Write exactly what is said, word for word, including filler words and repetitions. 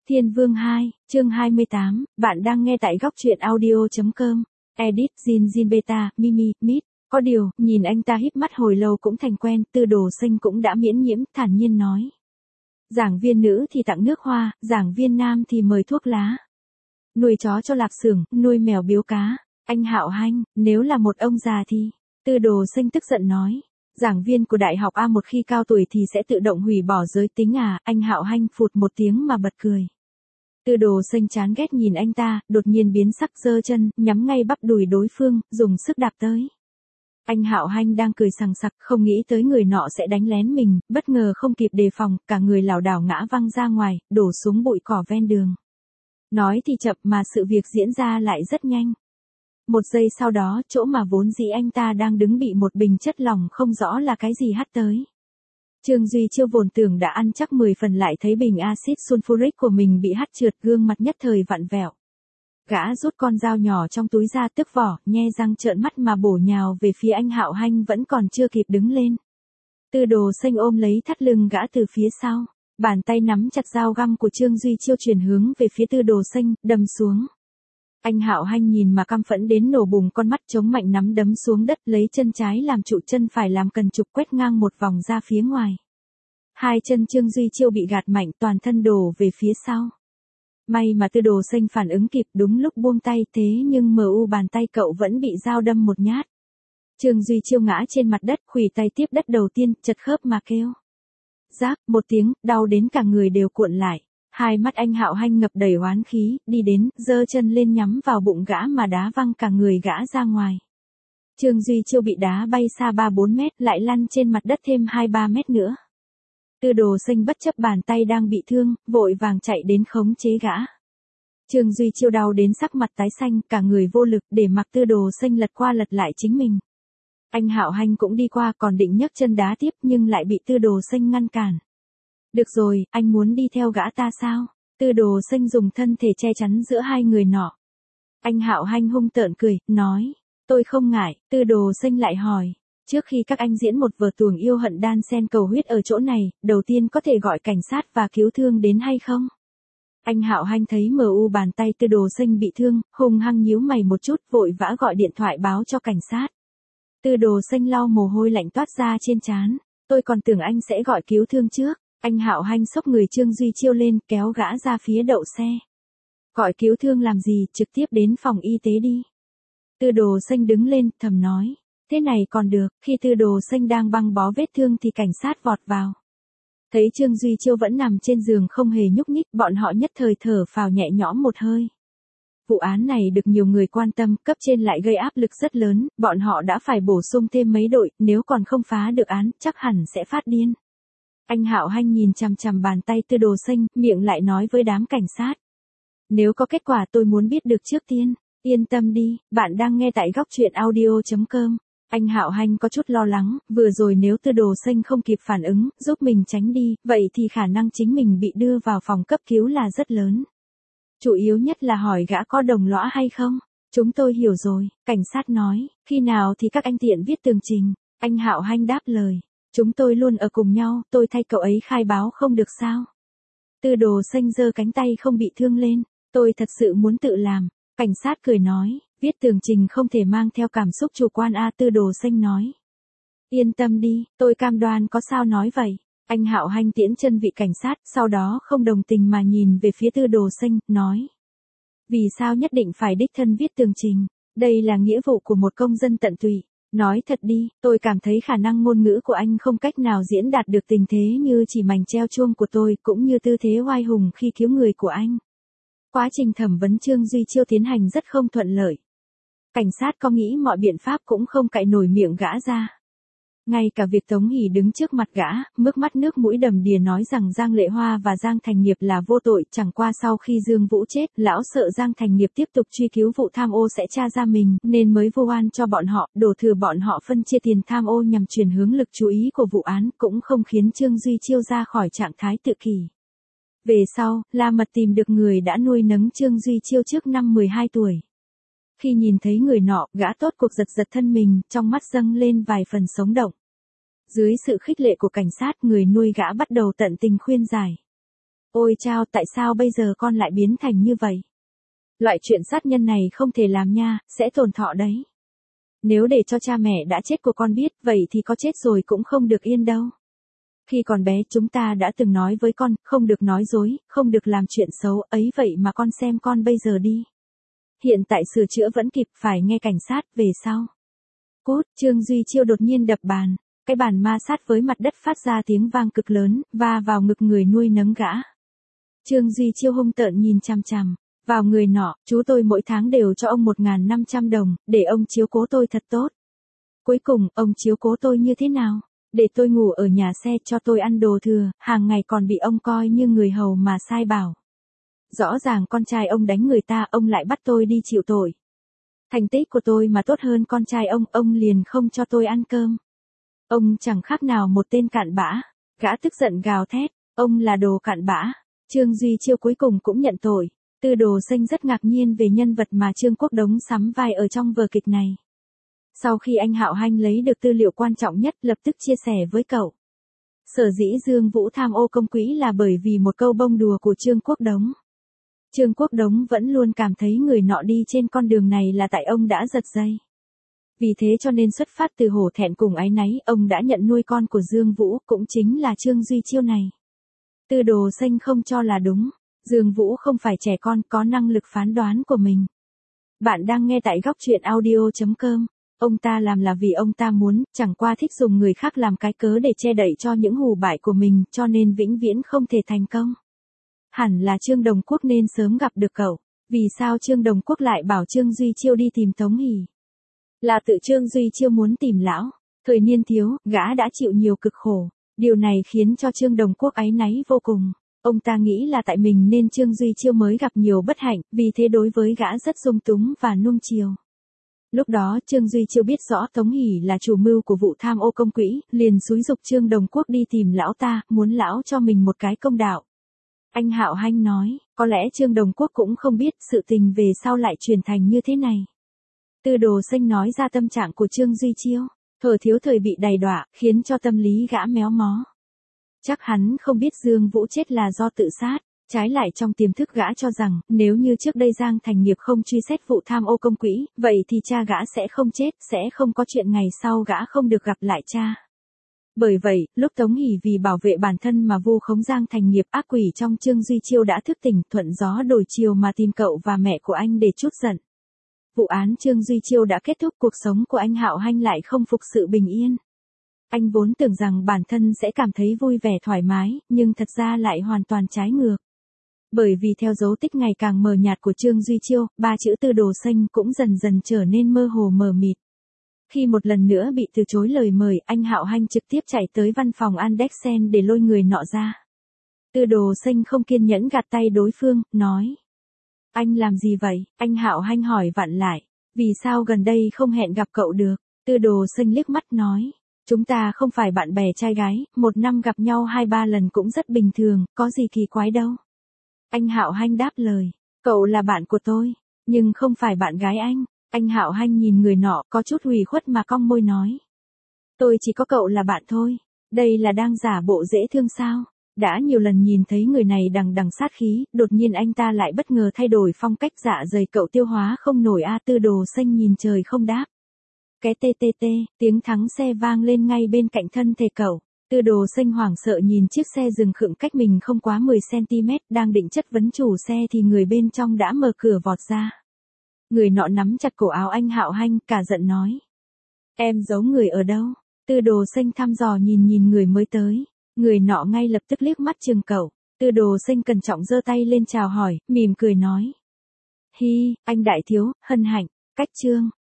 Thiên Vương hai, chương hai mươi tám, bạn đang nghe tại góc truyện audio.com, edit Jin Jin Beta, Mimi, Mít. Có điều, nhìn anh ta híp mắt hồi lâu cũng thành quen, Tư Đồ Xanh cũng đã miễn nhiễm, thản nhiên nói. Giảng viên nữ thì tặng nước hoa, giảng viên nam thì mời thuốc lá. Nuôi chó cho lạp xưởng, nuôi mèo biếu cá. Anh Hạo Hanh, nếu là một ông già thì... Tư Đồ Xanh tức giận nói. Giảng viên của đại học A một khi cao tuổi thì sẽ tự động hủy bỏ giới tính à, anh Hạo Hanh phụt một tiếng mà bật cười. Tư Đồ Xanh chán ghét nhìn anh ta, đột nhiên biến sắc giơ chân, nhắm ngay bắp đùi đối phương, dùng sức đạp tới. Anh Hạo Hanh đang cười sằng sặc, không nghĩ tới người nọ sẽ đánh lén mình, bất ngờ không kịp đề phòng, cả người lảo đảo ngã văng ra ngoài, đổ xuống bụi cỏ ven đường. Nói thì chậm mà sự việc diễn ra lại rất nhanh. Một giây sau đó, chỗ mà vốn dĩ anh ta đang đứng bị một bình chất lỏng không rõ là cái gì hắt tới. Trương Duy Chiêu vồn tưởng đã ăn chắc mười phần lại thấy bình axit sulfuric của mình bị hắt trượt, gương mặt nhất thời vặn vẹo. Gã rút con dao nhỏ trong túi ra tước vỏ, nhe răng trợn mắt mà bổ nhào về phía anh Hạo Hanh vẫn còn chưa kịp đứng lên. Tư Đồ Xanh ôm lấy thắt lưng gã từ phía sau, bàn tay nắm chặt dao găm của Trương Duy Chiêu chuyển hướng về phía Tư Đồ Xanh, đâm xuống. Anh Hạo Hanh nhìn mà căm phẫn đến nổ bùng con mắt, chống mạnh nắm đấm xuống đất, lấy chân trái làm trụ, chân phải làm cần trục, quét ngang một vòng ra phía ngoài. Hai chân Trương Duy Chiêu bị gạt mạnh, toàn thân đổ về phía sau. May mà Tư Đồ Xanh phản ứng kịp, đúng lúc buông tay, thế nhưng mờ u bàn tay cậu vẫn bị dao đâm một nhát. Trương Duy Chiêu ngã trên mặt đất, khuỷu tay tiếp đất đầu tiên, chật khớp mà kêu. Rác, một tiếng, đau đến cả người đều cuộn lại. Hai mắt anh Hạo Hanh ngập đầy oán khí, đi đến, giơ chân lên nhắm vào bụng gã mà đá văng cả người gã ra ngoài. Trương Duy Chiêu bị đá bay xa ba bốn mét, lại lăn trên mặt đất thêm hai ba mét nữa. Tư Đồ Xanh bất chấp bàn tay đang bị thương, vội vàng chạy đến khống chế gã. Trương Duy Chiêu đau đến sắc mặt tái xanh, cả người vô lực, để mặc Tư Đồ Xanh lật qua lật lại chính mình. Anh Hạo Hanh cũng đi qua, còn định nhấc chân đá tiếp nhưng lại bị Tư Đồ Xanh ngăn cản. Được rồi, anh muốn đi theo gã ta sao? Tư Đồ Xanh dùng thân thể che chắn giữa hai người nọ. Anh Hạo Hanh hung tợn cười, nói, tôi không ngại. Tư Đồ Xanh lại hỏi, trước khi các anh diễn một vở tuồng yêu hận đan xen cầu huyết ở chỗ này, đầu tiên có thể gọi cảnh sát và cứu thương đến hay không? Anh Hạo Hanh thấy mờ u bàn tay Tư Đồ Xanh bị thương, hung hăng nhíu mày một chút, vội vã gọi điện thoại báo cho cảnh sát. Tư Đồ Xanh lau mồ hôi lạnh toát ra trên trán, tôi còn tưởng anh sẽ gọi cứu thương trước. Anh Hạo Hanh xốc người Trương Duy Chiêu lên, kéo gã ra phía đậu xe. Gọi cứu thương làm gì, trực tiếp đến phòng y tế đi. Tư Đồ Xanh đứng lên, thầm nói. Thế này còn được, khi Tư Đồ Xanh đang băng bó vết thương thì cảnh sát vọt vào. Thấy Trương Duy Chiêu vẫn nằm trên giường không hề nhúc nhích, bọn họ nhất thời thở phào nhẹ nhõm một hơi. Vụ án này được nhiều người quan tâm, cấp trên lại gây áp lực rất lớn, bọn họ đã phải bổ sung thêm mấy đội, nếu còn không phá được án, chắc hẳn sẽ phát điên. Anh Hạo Hanh nhìn chằm chằm bàn tay Tư Đồ Xanh, miệng lại nói với đám cảnh sát. Nếu có kết quả tôi muốn biết được trước tiên. Yên tâm đi, bạn đang nghe tại góc truyện audio.com. Anh Hạo Hanh có chút lo lắng, vừa rồi nếu Tư Đồ Xanh không kịp phản ứng, giúp mình tránh đi, vậy thì khả năng chính mình bị đưa vào phòng cấp cứu là rất lớn. Chủ yếu nhất là hỏi gã có đồng lõa hay không. Chúng tôi hiểu rồi, cảnh sát nói, khi nào thì các anh tiện viết tường trình. Anh Hạo Hanh đáp lời. Chúng tôi luôn ở cùng nhau, tôi thay cậu ấy khai báo không được sao? Tư Đồ Xanh giơ cánh tay không bị thương lên, tôi thật sự muốn tự làm. Cảnh sát cười nói, viết tường trình không thể mang theo cảm xúc chủ quan a. Tư Đồ Xanh nói. Yên tâm đi, tôi cam đoan có sao nói vậy. Anh Hạo Hanh tiễn chân vị cảnh sát, sau đó không đồng tình mà nhìn về phía Tư Đồ Xanh, nói. Vì sao nhất định phải đích thân viết tường trình? Đây là nghĩa vụ của một công dân tận tụy. Nói thật đi, tôi cảm thấy khả năng ngôn ngữ của anh không cách nào diễn đạt được tình thế như chỉ mảnh treo chuông của tôi, cũng như tư thế oai hùng khi cứu người của anh. Quá trình thẩm vấn Trương Duy Chiêu tiến hành rất không thuận lợi. Cảnh sát có nghĩ mọi biện pháp cũng không cạy nổi miệng gã ra. Ngay cả việc Tống Hỷ đứng trước mặt gã, nước mắt nước mũi đầm đìa nói rằng Giang Lệ Hoa và Giang Thành Nghiệp là vô tội, chẳng qua sau khi Dương Vũ chết, lão sợ Giang Thành Nghiệp tiếp tục truy cứu vụ tham ô sẽ tra ra mình, nên mới vu oan cho bọn họ, đổ thừa bọn họ phân chia tiền tham ô nhằm chuyển hướng lực chú ý của vụ án, cũng không khiến Trương Duy Chiêu ra khỏi trạng thái tự kỷ. Về sau, La Mật tìm được người đã nuôi nấng Trương Duy Chiêu trước năm mười hai tuổi. Khi nhìn thấy người nọ, gã tốt cuộc giật giật thân mình, trong mắt dâng lên vài phần sống động. Dưới sự khích lệ của cảnh sát, người nuôi gã bắt đầu tận tình khuyên giải. Ôi chao, tại sao bây giờ con lại biến thành như vậy? Loại chuyện sát nhân này không thể làm nha, sẽ tổn thọ đấy. Nếu để cho cha mẹ đã chết của con biết, vậy thì có chết rồi cũng không được yên đâu. Khi còn bé chúng ta đã từng nói với con, không được nói dối, không được làm chuyện xấu, ấy vậy mà con xem con bây giờ đi. Hiện tại sửa chữa vẫn kịp, phải nghe cảnh sát, về sau. Cút, Trương Duy Chiêu đột nhiên đập bàn, cái bàn ma sát với mặt đất phát ra tiếng vang cực lớn, va vào ngực người nuôi nấng gã. Trương Duy Chiêu hung tợn nhìn chằm chằm vào người nọ, chú tôi mỗi tháng đều cho ông một nghìn năm trăm đồng, để ông chiếu cố tôi thật tốt. Cuối cùng, ông chiếu cố tôi như thế nào? Để tôi ngủ ở nhà xe, cho tôi ăn đồ thừa, hàng ngày còn bị ông coi như người hầu mà sai bảo. Rõ ràng con trai ông đánh người ta, ông lại bắt tôi đi chịu tội. Thành tích của tôi mà tốt hơn con trai ông, ông liền không cho tôi ăn cơm. Ông chẳng khác nào một tên cặn bã. Gã tức giận gào thét, ông là đồ cặn bã. Trương Duy Chiêu cuối cùng cũng nhận tội. Tư Đồ Xanh rất ngạc nhiên về nhân vật mà Trương Quốc Đống sắm vai ở trong vở kịch này. Sau khi anh Hạo Hanh lấy được tư liệu quan trọng nhất, lập tức chia sẻ với cậu. Sở dĩ Dương Vũ tham ô công quỹ là bởi vì một câu bông đùa của Trương Quốc Đống. Trương Quốc Đống vẫn luôn cảm thấy người nọ đi trên con đường này là tại ông đã giật dây. Vì thế cho nên xuất phát từ hổ thẹn cùng áy náy, ông đã nhận nuôi con của Dương Vũ, cũng chính là Trương Duy Chiêu này. Tư Đồ Xanh không cho là đúng. Dương Vũ không phải trẻ con, có năng lực phán đoán của mình. Bạn đang nghe tại góc truyện audio chấm com. Ông ta làm là vì ông ta muốn, chẳng qua thích dùng người khác làm cái cớ để che đậy cho những hù bại của mình, cho nên vĩnh viễn không thể thành công. Hẳn là Trương Đồng Quốc nên sớm gặp được cậu. Vì sao Trương Đồng Quốc lại bảo Trương Duy Chiêu đi tìm Tống Hỷ? Là tự Trương Duy Chiêu muốn tìm lão. Thời niên thiếu, gã đã chịu nhiều cực khổ. Điều này khiến cho Trương Đồng Quốc áy náy vô cùng. Ông ta nghĩ là tại mình nên Trương Duy Chiêu mới gặp nhiều bất hạnh, vì thế đối với gã rất dung túng và nuông chiều. Lúc đó Trương Duy Chiêu biết rõ Tống Hỷ là chủ mưu của vụ tham ô công quỹ, liền xúi giục Trương Đồng Quốc đi tìm lão ta, muốn lão cho mình một cái công đạo. Anh Hạo Hanh nói, có lẽ Trương Đồng Quốc cũng không biết sự tình về sau lại chuyển thành như thế này. Tư Đồ Xanh nói ra tâm trạng của Trương Duy Chiêu, thở thiếu thời bị đày đọa, khiến cho tâm lý gã méo mó. Chắc hắn không biết Dương Vũ chết là do tự sát, trái lại trong tiềm thức gã cho rằng, nếu như trước đây Giang Thành Nghiệp không truy xét vụ tham ô công quỹ, vậy thì cha gã sẽ không chết, sẽ không có chuyện ngày sau gã không được gặp lại cha. Bởi vậy, lúc Tống Hỷ vì bảo vệ bản thân mà vu khống Giang Thành Nghiệp, ác quỷ trong Trương Duy Chiêu đã thức tỉnh, thuận gió đổi chiều mà tìm cậu và mẹ của anh để trút giận. Vụ án Trương Duy Chiêu đã kết thúc, cuộc sống của anh Hạo Hanh lại không phục sự bình yên. Anh vốn tưởng rằng bản thân sẽ cảm thấy vui vẻ thoải mái, nhưng thật ra lại hoàn toàn trái ngược. Bởi vì theo dấu tích ngày càng mờ nhạt của Trương Duy Chiêu, ba chữ Tư Đồ Xanh cũng dần dần trở nên mơ hồ mờ mịt. Khi một lần nữa bị từ chối lời mời, anh Hạo Hanh trực tiếp chạy tới văn phòng Andexen để lôi người nọ ra. Tư Đồ Xanh không kiên nhẫn gạt tay đối phương, nói. Anh làm gì vậy? Anh Hạo Hanh hỏi vặn lại. Vì sao gần đây không hẹn gặp cậu được? Tư Đồ Xanh liếc mắt nói. Chúng ta không phải bạn bè trai gái, một năm gặp nhau hai ba lần cũng rất bình thường, có gì kỳ quái đâu. Anh Hạo Hanh đáp lời. Cậu là bạn của tôi, nhưng không phải bạn gái anh. Anh Hạo Hanh nhìn người nọ có chút ủy khuất mà cong môi nói. Tôi chỉ có cậu là bạn thôi. Đây là đang giả bộ dễ thương sao? Đã nhiều lần nhìn thấy người này đằng đằng sát khí, đột nhiên anh ta lại bất ngờ thay đổi phong cách, dạ dày cậu tiêu hóa không nổi a. Tư Đồ Xanh nhìn trời không đáp. Cái tê tê tê, tiếng thắng xe vang lên ngay bên cạnh thân thể cậu. Tư Đồ Xanh hoảng sợ nhìn chiếc xe dừng khựng cách mình không quá mười xăng ti mét, đang định chất vấn chủ xe thì người bên trong đã mở cửa vọt ra. Người nọ nắm chặt cổ áo anh Hạo Hanh, cả giận nói. Em giấu người ở đâu? Tư Đồ Xanh thăm dò nhìn nhìn người mới tới. Người nọ ngay lập tức liếc mắt chừng cậu. Tư Đồ Xanh cẩn trọng giơ tay lên chào hỏi, mỉm cười nói. Hi, anh đại thiếu, hân hạnh, cách Trương.